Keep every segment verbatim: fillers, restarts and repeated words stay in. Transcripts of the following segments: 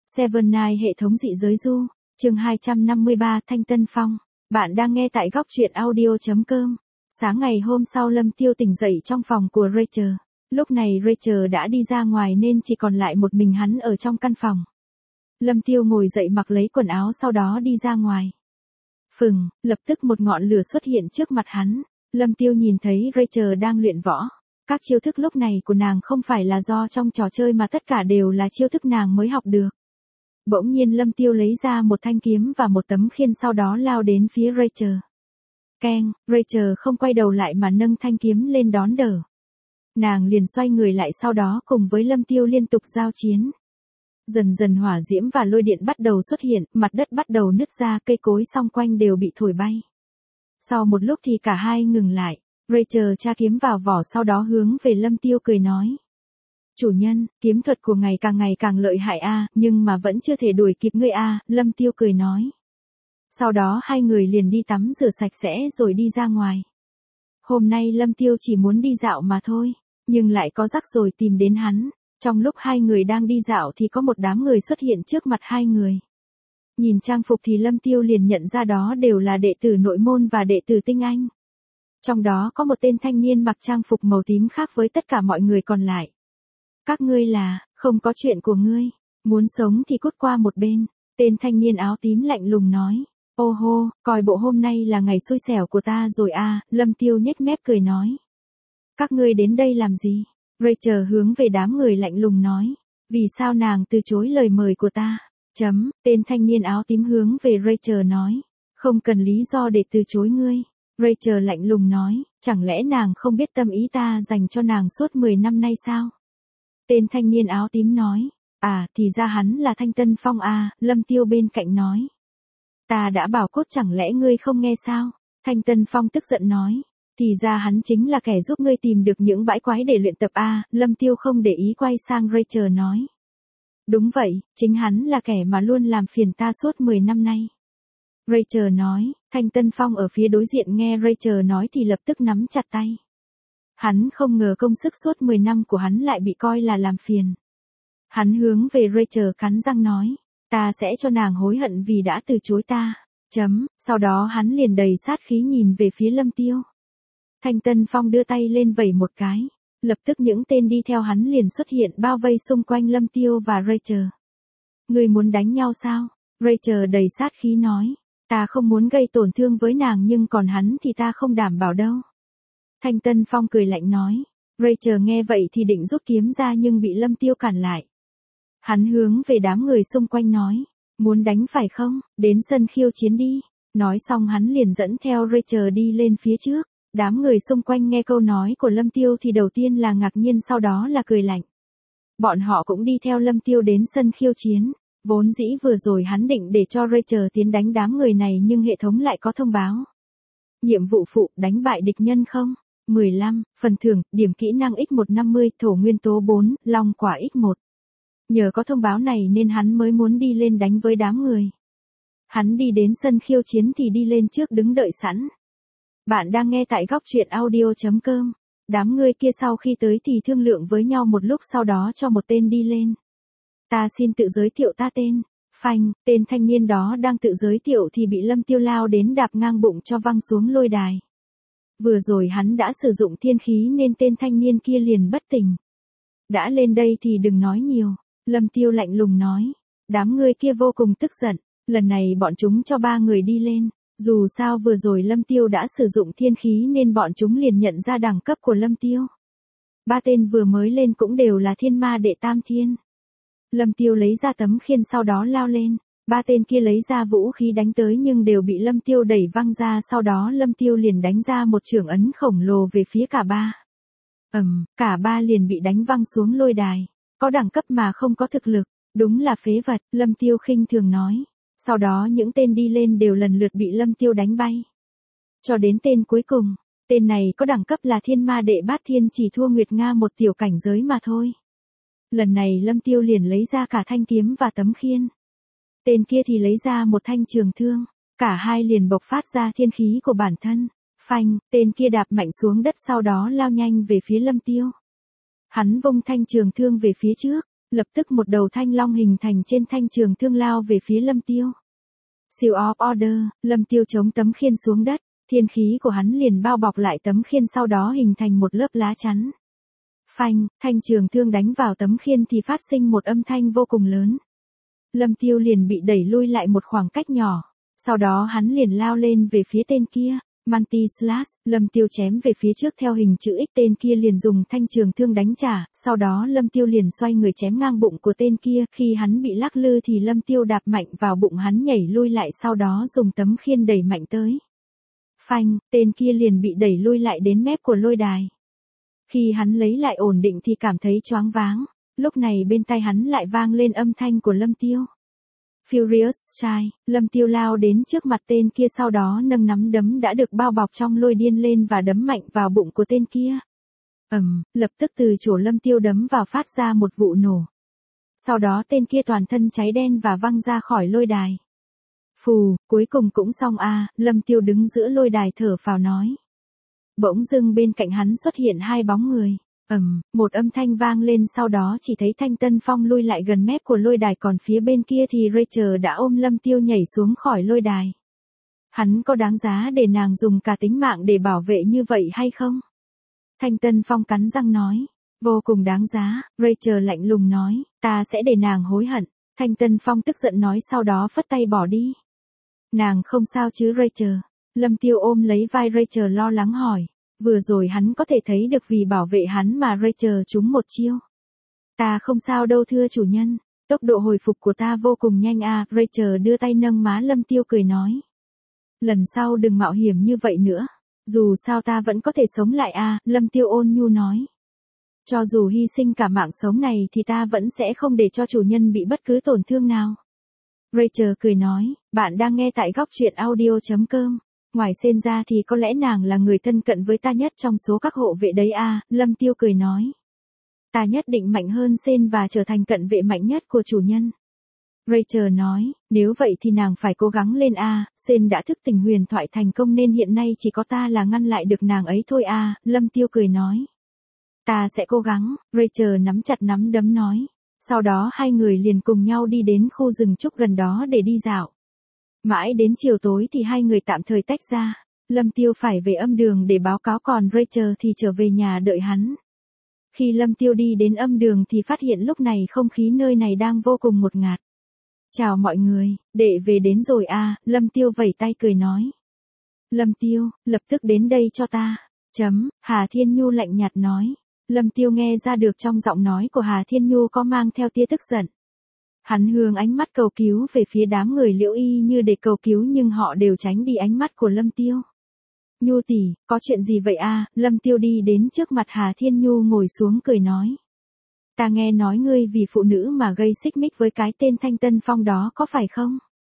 Seven Night hệ thống dị giới du, chương hai trăm năm mươi ba Thanh Tân Phong. Bạn đang nghe tại góc truyện audio chấm com. Sáng ngày hôm sau Lâm Tiêu tỉnh dậy trong phòng của Rachel. Lúc này Rachel đã đi ra ngoài nên chỉ còn lại một mình hắn ở trong căn phòng. Lâm Tiêu ngồi dậy mặc lấy quần áo sau đó đi ra ngoài. Phừng, lập tức một ngọn lửa xuất hiện trước mặt hắn. Lâm Tiêu nhìn thấy Rachel đang luyện võ. Các chiêu thức lúc này của nàng không phải là do trong trò chơi mà tất cả đều là chiêu thức nàng mới học được. Bỗng nhiên Lâm Tiêu lấy ra một thanh kiếm và một tấm khiên sau đó lao đến phía Rachel. Keng, Rachel không quay đầu lại mà nâng thanh kiếm lên đón đỡ. Nàng liền xoay người lại sau đó cùng với Lâm Tiêu liên tục giao chiến. Dần dần hỏa diễm và lôi điện bắt đầu xuất hiện, mặt đất bắt đầu nứt ra, cây cối xung quanh đều bị thổi bay. Sau một lúc thì cả hai ngừng lại, Rachel tra kiếm vào vỏ sau đó hướng về Lâm Tiêu cười nói. Chủ nhân, kiếm thuật của ngài càng ngày càng lợi hại a, nhưng mà vẫn chưa thể đuổi kịp ngươi a, Lâm Tiêu cười nói. Sau đó hai người liền đi tắm rửa sạch sẽ rồi đi ra ngoài. Hôm nay Lâm Tiêu chỉ muốn đi dạo mà thôi, nhưng lại có rắc rối tìm đến hắn. Trong lúc hai người đang đi dạo thì có một đám người xuất hiện trước mặt hai người. Nhìn trang phục thì Lâm Tiêu liền nhận ra đó đều là đệ tử nội môn và đệ tử tinh anh. Trong đó có một tên thanh niên mặc trang phục màu tím khác với tất cả mọi người còn lại. Các ngươi là, không có chuyện của ngươi, muốn sống thì cút qua một bên, tên thanh niên áo tím lạnh lùng nói. Ô hô, coi bộ hôm nay là ngày xui xẻo của ta rồi à, Lâm Tiêu nhếch mép cười nói. Các ngươi đến đây làm gì? Rachel hướng về đám người lạnh lùng nói. Vì sao nàng từ chối lời mời của ta? Chấm, tên thanh niên áo tím hướng về Rachel nói. Không cần lý do để từ chối ngươi. Rachel lạnh lùng nói, chẳng lẽ nàng không biết tâm ý ta dành cho nàng suốt mười năm nay sao? Tên thanh niên áo tím nói, à thì ra hắn là Thanh Tân Phong à, Lâm Tiêu bên cạnh nói. Ta đã bảo cốt chẳng lẽ ngươi không nghe sao? Thanh Tân Phong tức giận nói, thì ra hắn chính là kẻ giúp ngươi tìm được những bãi quái để luyện tập à, Lâm Tiêu không để ý quay sang Rachel nói. Đúng vậy, chính hắn là kẻ mà luôn làm phiền ta suốt mười năm nay. Rachel nói, Thanh Tân Phong ở phía đối diện nghe Rachel nói thì lập tức nắm chặt tay. Hắn không ngờ công sức suốt mười năm của hắn lại bị coi là làm phiền. Hắn hướng về Rachel cắn răng nói, ta sẽ cho nàng hối hận vì đã từ chối ta. Chấm, sau đó hắn liền đầy sát khí nhìn về phía Lâm Tiêu. Thanh Tân Phong đưa tay lên vẩy một cái, lập tức những tên đi theo hắn liền xuất hiện bao vây xung quanh Lâm Tiêu và Rachel. Ngươi muốn đánh nhau sao? Rachel đầy sát khí nói, ta không muốn gây tổn thương với nàng nhưng còn hắn thì ta không đảm bảo đâu. Thanh Tân Phong cười lạnh nói. Rachel nghe vậy thì định rút kiếm ra nhưng bị Lâm Tiêu cản lại. Hắn hướng về đám người xung quanh nói. Muốn đánh phải không? Đến sân khiêu chiến đi. Nói xong hắn liền dẫn theo Rachel đi lên phía trước. Đám người xung quanh nghe câu nói của Lâm Tiêu thì đầu tiên là ngạc nhiên sau đó là cười lạnh. Bọn họ cũng đi theo Lâm Tiêu đến sân khiêu chiến. Vốn dĩ vừa rồi hắn định để cho Rachel tiến đánh đám người này nhưng hệ thống lại có thông báo. Nhiệm vụ phụ đánh bại địch nhân không? mười lăm, phần thưởng, điểm kỹ năng x một trăm năm mươi, thổ nguyên tố bốn, long quả x một. Nhờ có thông báo này nên hắn mới muốn đi lên đánh với đám người. Hắn đi đến sân khiêu chiến thì đi lên trước đứng đợi sẵn. Bạn đang nghe tại góc truyện audio chấm com. Đám người kia sau khi tới thì thương lượng với nhau một lúc sau đó cho một tên đi lên. Ta xin tự giới thiệu ta tên. Phanh, tên thanh niên đó đang tự giới thiệu thì bị Lâm Tiêu lao đến đạp ngang bụng cho văng xuống lôi đài. Vừa rồi hắn đã sử dụng thiên khí nên tên thanh niên kia liền bất tỉnh. Đã lên đây thì đừng nói nhiều, Lâm Tiêu lạnh lùng nói. Đám người kia vô cùng tức giận, lần này bọn chúng cho ba người đi lên. Dù sao vừa rồi Lâm Tiêu đã sử dụng thiên khí nên bọn chúng liền nhận ra đẳng cấp của Lâm Tiêu. Ba tên vừa mới lên cũng đều là thiên ma đệ tam thiên. Lâm Tiêu lấy ra tấm khiên sau đó lao lên. Ba tên kia lấy ra vũ khí đánh tới nhưng đều bị Lâm Tiêu đẩy văng ra sau đó Lâm Tiêu liền đánh ra một chưởng ấn khổng lồ về phía cả ba. Ầm, um, cả ba liền bị đánh văng xuống lôi đài. Có đẳng cấp mà không có thực lực, đúng là phế vật, Lâm Tiêu khinh thường nói. Sau đó những tên đi lên đều lần lượt bị Lâm Tiêu đánh bay. Cho đến tên cuối cùng, tên này có đẳng cấp là thiên ma đệ bát thiên chỉ thua Nguyệt Nga một tiểu cảnh giới mà thôi. Lần này Lâm Tiêu liền lấy ra cả thanh kiếm và tấm khiên. Tên kia thì lấy ra một thanh trường thương, cả hai liền bộc phát ra thiên khí của bản thân. Phanh, tên kia đạp mạnh xuống đất sau đó lao nhanh về phía Lâm Tiêu. Hắn vung thanh trường thương về phía trước, Lập tức một đầu thanh long hình thành trên thanh trường thương lao về phía Lâm Tiêu. Seal of Order, Lâm Tiêu chống tấm khiên xuống đất, thiên khí của hắn liền bao bọc lại tấm khiên sau đó hình thành một lớp lá chắn. Phanh, thanh trường thương đánh vào tấm khiên thì phát sinh một âm thanh vô cùng lớn. Lâm Tiêu liền bị đẩy lui lại một khoảng cách nhỏ, sau đó hắn liền lao lên về phía tên kia. Multi slash, Lâm Tiêu chém về phía trước theo hình chữ X, tên kia liền dùng thanh trường thương đánh trả, sau đó Lâm Tiêu liền xoay người chém ngang bụng của tên kia, khi hắn bị lắc lư thì Lâm Tiêu đạp mạnh vào bụng hắn nhảy lui lại sau đó dùng tấm khiên đẩy mạnh tới. Phanh, tên kia liền bị đẩy lui lại đến mép của lôi đài. Khi hắn lấy lại ổn định thì cảm thấy choáng váng, lúc này bên tai hắn lại vang lên âm thanh của Lâm Tiêu. Furious Child, Lâm Tiêu lao đến trước mặt tên kia sau đó nâng nắm đấm đã được bao bọc trong lôi điên lên và đấm mạnh vào bụng của tên kia. Ầm, um, lập tức từ chỗ Lâm Tiêu đấm vào phát ra một vụ nổ. Sau đó tên kia toàn thân cháy đen và văng ra khỏi lôi đài. Phù, cuối cùng cũng xong a, à, Lâm Tiêu đứng giữa lôi đài thở phào nói. Bỗng dưng bên cạnh hắn xuất hiện hai bóng người. Ầm, um, một âm thanh vang lên sau đó chỉ thấy Thanh Tân Phong lui lại gần mép của lôi đài, còn phía bên kia thì Rachel đã ôm Lâm Tiêu nhảy xuống khỏi lôi đài. Hắn có đáng giá để nàng dùng cả tính mạng để bảo vệ như vậy hay không? Thanh Tân Phong cắn răng nói. Vô cùng đáng giá, Rachel lạnh lùng nói, ta sẽ để nàng hối hận. Thanh Tân Phong tức giận nói sau đó phất tay bỏ đi. Nàng không sao chứ Rachel? Lâm Tiêu ôm lấy vai Rachel lo lắng hỏi. Vừa rồi hắn có thể thấy được vì bảo vệ hắn mà Rachel trúng một chiêu. Ta không sao đâu thưa chủ nhân, tốc độ hồi phục của ta vô cùng nhanh à, Rachel đưa tay nâng má Lâm Tiêu cười nói. Lần sau đừng mạo hiểm như vậy nữa, dù sao ta vẫn có thể sống lại à, Lâm Tiêu ôn nhu nói. Cho dù hy sinh cả mạng sống này thì ta vẫn sẽ không để cho chủ nhân bị bất cứ tổn thương nào. Rachel cười nói, bạn đang nghe tại góc truyện audio chấm com. Ngoài Sên ra thì có lẽ nàng là người thân cận với ta nhất trong số các hộ vệ đấy à, Lâm Tiêu cười nói. Ta nhất định mạnh hơn Sên và trở thành cận vệ mạnh nhất của chủ nhân. Rachel nói, nếu vậy thì nàng phải cố gắng lên à, Sên đã thức tỉnh huyền thoại thành công nên hiện nay chỉ có ta là ngăn lại được nàng ấy thôi à, Lâm Tiêu cười nói. Ta sẽ cố gắng, Rachel nắm chặt nắm đấm nói. Sau đó hai người liền cùng nhau đi đến khu rừng trúc gần đó để đi dạo. Mãi đến chiều tối thì hai người tạm thời tách ra, Lâm Tiêu phải về âm đường để báo cáo còn Rachel thì trở về nhà đợi hắn. Khi Lâm Tiêu đi đến âm đường thì phát hiện lúc này không khí nơi này đang vô cùng ngột ngạt. Chào mọi người, đệ về đến rồi à, Lâm Tiêu vẩy tay cười nói. Lâm Tiêu, lập tức đến đây cho ta. Chấm, Hà Thiên Nhu lạnh nhạt nói. Lâm Tiêu nghe ra được trong giọng nói của Hà Thiên Nhu có mang theo tia tức giận. Hắn hướng ánh mắt cầu cứu về phía đám người Liễu Y như để cầu cứu nhưng họ đều tránh đi ánh mắt của Lâm Tiêu. Nhu tỷ, có chuyện gì vậy à? Lâm Tiêu đi đến trước mặt Hà Thiên Nhu ngồi xuống cười nói. Ta nghe nói ngươi vì phụ nữ mà gây xích mích với cái tên Thanh Tân Phong đó có phải không?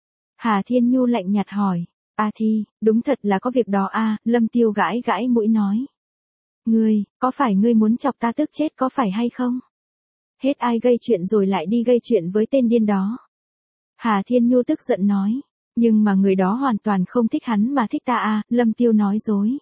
Hà Thiên Nhu lạnh nhạt hỏi. À thì, đúng thật là có việc đó à, Lâm Tiêu gãi gãi mũi nói. Ngươi, có phải ngươi muốn chọc ta tức chết có phải hay không? Hết ai gây chuyện rồi lại đi gây chuyện với tên điên đó. Hà Thiên Nhu tức giận nói. Nhưng mà người đó hoàn toàn không thích hắn mà thích ta à, Lâm Tiêu nói dối.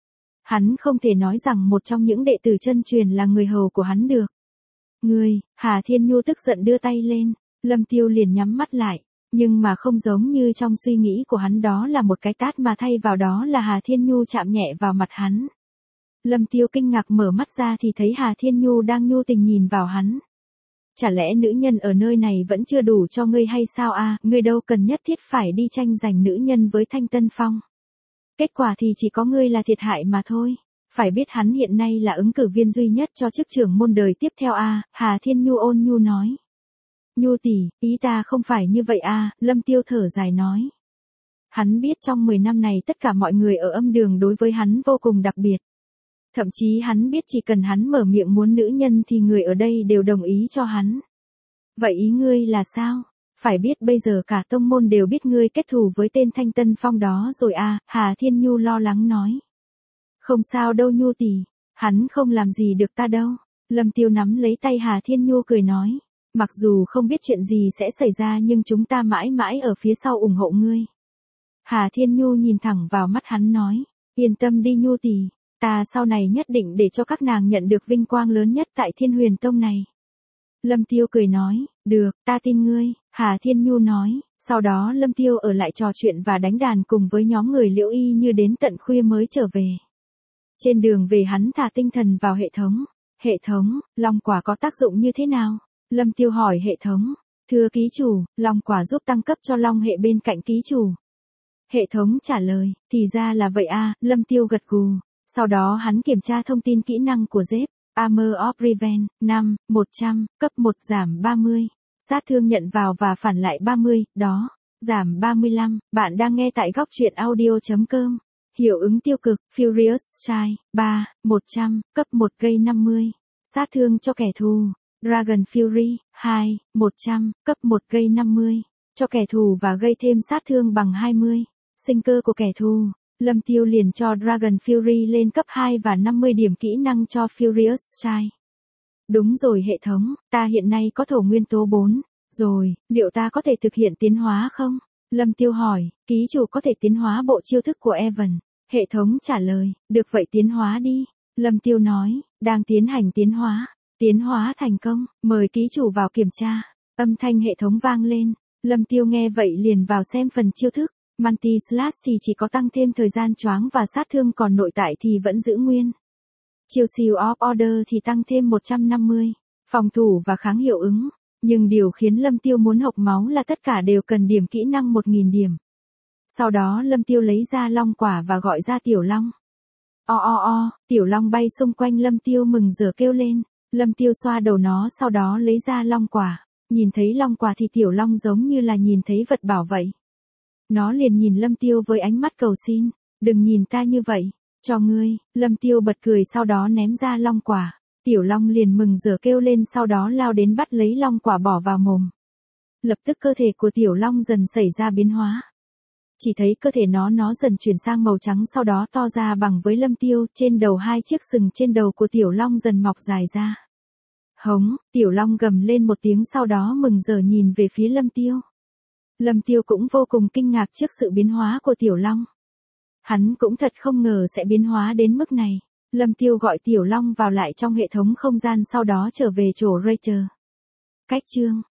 Hắn không thể nói rằng một trong những đệ tử chân truyền là người hầu của hắn được. Ngươi, Hà Thiên Nhu tức giận đưa tay lên, Lâm Tiêu liền nhắm mắt lại. Nhưng mà không giống như trong suy nghĩ của hắn đó là một cái tát mà thay vào đó là Hà Thiên Nhu chạm nhẹ vào mặt hắn. Lâm Tiêu kinh ngạc mở mắt ra thì thấy Hà Thiên Nhu đang nhu tình nhìn vào hắn. Chả lẽ nữ nhân ở nơi này vẫn chưa đủ cho ngươi hay sao à, ngươi đâu cần nhất thiết phải đi tranh giành nữ nhân với Thanh Tân Phong. Kết quả thì chỉ có ngươi là thiệt hại mà thôi. Phải biết hắn hiện nay là ứng cử viên duy nhất cho chức trưởng môn đời tiếp theo à, Hà Thiên Nhu ôn nhu nói. Nhu tỷ, ý ta không phải như vậy à, Lâm Tiêu thở dài nói. Hắn biết trong mười năm này tất cả mọi người ở âm đường đối với hắn vô cùng đặc biệt. Thậm chí hắn biết chỉ cần hắn mở miệng muốn nữ nhân thì người ở đây đều đồng ý cho hắn. Vậy ý ngươi là sao? Phải biết bây giờ cả tông môn đều biết ngươi kết thù với tên Thanh Tân Phong đó rồi à, Hà Thiên Nhu lo lắng nói. Không sao đâu Nhu tỷ, hắn không làm gì được ta đâu. Lâm Tiêu nắm lấy tay Hà Thiên Nhu cười nói. Mặc dù không biết chuyện gì sẽ xảy ra nhưng chúng ta mãi mãi ở phía sau ủng hộ ngươi. Hà Thiên Nhu nhìn thẳng vào mắt hắn nói. Yên tâm đi Nhu tỷ. Ta sau này nhất định để cho các nàng nhận được vinh quang lớn nhất tại Thiên Huyền Tông này. Lâm Tiêu cười nói, được, ta tin ngươi, Hà Thiên Nhu nói, sau đó Lâm Tiêu ở lại trò chuyện và đánh đàn cùng với nhóm người Liễu Y Như đến tận khuya mới trở về. Trên đường về hắn thả tinh thần vào hệ thống. Hệ thống, long quả có tác dụng như thế nào? Lâm Tiêu hỏi hệ thống. Thưa ký chủ, long quả giúp tăng cấp cho long hệ bên cạnh ký chủ. Hệ thống trả lời, thì ra là vậy a. Lâm Tiêu gật gù. Sau đó hắn kiểm tra thông tin kỹ năng của dép. Armor of Revenge, năm, một trăm, cấp một giảm ba mươi. Sát thương nhận vào và phản lại ba mươi, đó, giảm ba mươi lăm. Bạn đang nghe tại góc truyện audio.com. Hiệu ứng tiêu cực, Furious Child, ba, một trăm, cấp một gây năm mươi. Sát thương cho kẻ thù. Dragon Fury, hai, một trăm, cấp một gây năm mươi. Cho kẻ thù và gây thêm sát thương bằng hai mươi. Sinh cơ của kẻ thù. Lâm Tiêu liền cho Dragon Fury lên cấp hai và năm mươi điểm kỹ năng cho Furious Child. Đúng rồi hệ thống, ta hiện nay có thổ nguyên tố bốn. Rồi, liệu ta có thể thực hiện tiến hóa không? Lâm Tiêu hỏi, ký chủ có thể tiến hóa bộ chiêu thức của Evan. Hệ thống trả lời, được vậy tiến hóa đi. Lâm Tiêu nói, đang tiến hành tiến hóa. Tiến hóa thành công, mời ký chủ vào kiểm tra. Âm thanh hệ thống vang lên. Lâm Tiêu nghe vậy liền vào xem phần chiêu thức. Multi Slash thì chỉ có tăng thêm thời gian choáng và sát thương, còn nội tại thì vẫn giữ nguyên. Chiêu Seal of Order thì tăng thêm một trăm năm mươi. Phòng thủ và kháng hiệu ứng. Nhưng điều khiến Lâm Tiêu muốn hộc máu là tất cả đều cần điểm kỹ năng một nghìn điểm. Sau đó Lâm Tiêu lấy ra long quả và gọi ra tiểu long. O o o, tiểu long bay xung quanh Lâm Tiêu mừng rỡ kêu lên. Lâm Tiêu xoa đầu nó sau đó lấy ra long quả. Nhìn thấy long quả thì tiểu long giống như là nhìn thấy vật bảo vậy. Nó liền nhìn Lâm Tiêu với ánh mắt cầu xin. Đừng nhìn ta như vậy, cho ngươi. Lâm Tiêu bật cười sau đó ném ra long quả. Tiểu long liền mừng rỡ kêu lên sau đó lao đến bắt lấy long quả bỏ vào mồm. Lập tức cơ thể của tiểu long dần xảy ra biến hóa. Chỉ thấy cơ thể nó nó dần chuyển sang màu trắng sau đó to ra bằng với Lâm Tiêu, trên đầu hai chiếc sừng trên đầu của tiểu long dần mọc dài ra. Hống, tiểu long gầm lên một tiếng sau đó mừng rỡ nhìn về phía Lâm Tiêu. Lâm Tiêu cũng vô cùng kinh ngạc trước sự biến hóa của tiểu long. Hắn cũng thật không ngờ sẽ biến hóa đến mức này. Lâm Tiêu gọi tiểu long vào lại trong hệ thống không gian sau đó trở về chỗ Rachel. Cách chương